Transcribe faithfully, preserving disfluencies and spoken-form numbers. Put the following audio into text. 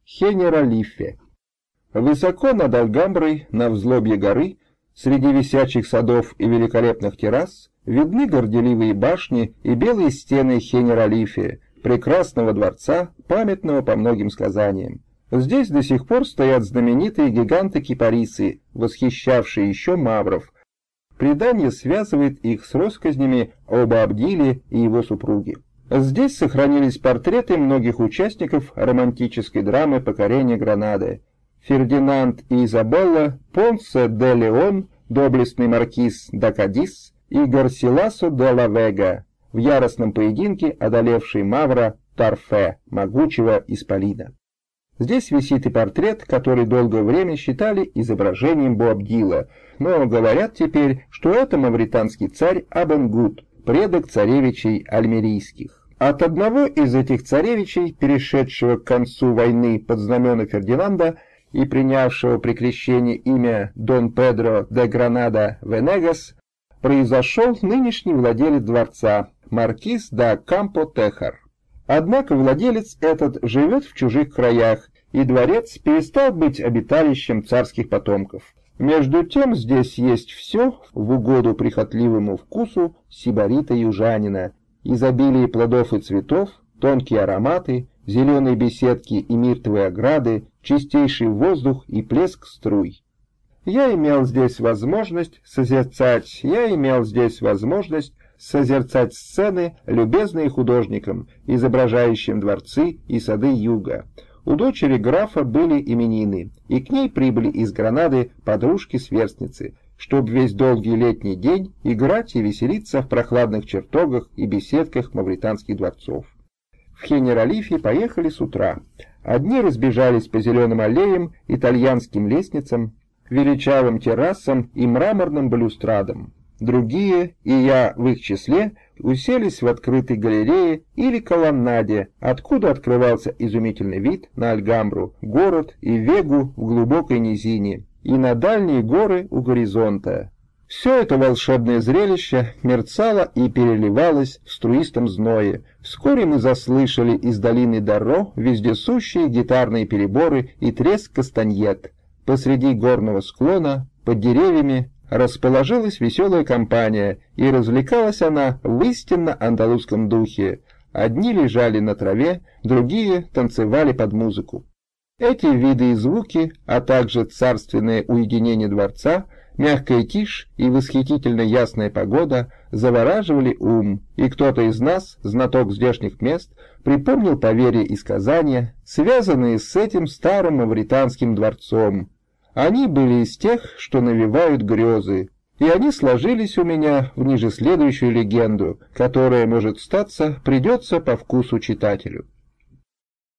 Хенералифе. Высоко над Альгамброй, на взлобье горы, среди висячих садов и великолепных террас, видны горделивые башни и белые стены Хенералифе, прекрасного дворца, памятного по многим сказаниям. Здесь до сих пор стоят знаменитые гиганты-кипарисы, восхищавшие еще мавров. Предание связывает их с россказнями об Абдиле и его супруге. Здесь сохранились портреты многих участников романтической драмы покорения Гранады. Фердинанд и Изабелла, Понсе де Леон, доблестный маркиз да Кадис и Гарсиласо де ла Вега, в яростном поединке одолевший мавра Тарфе, могучего исполина. Здесь висит и портрет, который долгое время считали изображением Боабдила, но говорят теперь, что это мавританский царь Абенгут, предок царевичей альмерийских. От одного из этих царевичей, перешедшего к концу войны под знамена Фердинанда и принявшего при крещении имя Дон Педро де Гранада Венегас, произошел нынешний владелец дворца, маркиз да Кампо-Техар. Однако владелец этот живет в чужих краях, и дворец перестал быть обиталищем царских потомков. Между тем здесь есть все в угоду прихотливому вкусу сибарита-южанина: изобилие плодов и цветов, тонкие ароматы, зеленые беседки и миртовые ограды, чистейший воздух и плеск струй. Я имел здесь возможность созерцать, я имел здесь возможность созерцать сцены, любезные художникам, изображающим дворцы и сады юга. У дочери графа были именины, и к ней прибыли из Гранады подружки-сверстницы, чтобы весь долгий летний день играть и веселиться в прохладных чертогах и беседках мавританских дворцов. В Хенералифе поехали с утра. Одни разбежались по зеленым аллеям, итальянским лестницам, величавым террасам и мраморным балюстрадам. Другие, и я в их числе, уселись в открытой галерее или колоннаде, откуда открывался изумительный вид на Альгамбру, город и Вегу в глубокой низине, и на дальние горы у горизонта. Все это волшебное зрелище мерцало и переливалось в струистом зное. Вскоре мы заслышали из долины Дарро вездесущие гитарные переборы и треск кастаньет. Посреди горного склона, под деревьями, расположилась веселая компания, и развлекалась она в истинно андалузском духе. Одни лежали на траве, другие танцевали под музыку. Эти виды и звуки, а также царственное уединение дворца, мягкая тишь и восхитительно ясная погода завораживали ум, и кто-то из нас, знаток здешних мест, припомнил поверья и сказания, связанные с этим старым мавританским дворцом. Они были из тех, что навевают грезы, и они сложились у меня в ниже следующую легенду, которая, может статься, придется по вкусу читателю.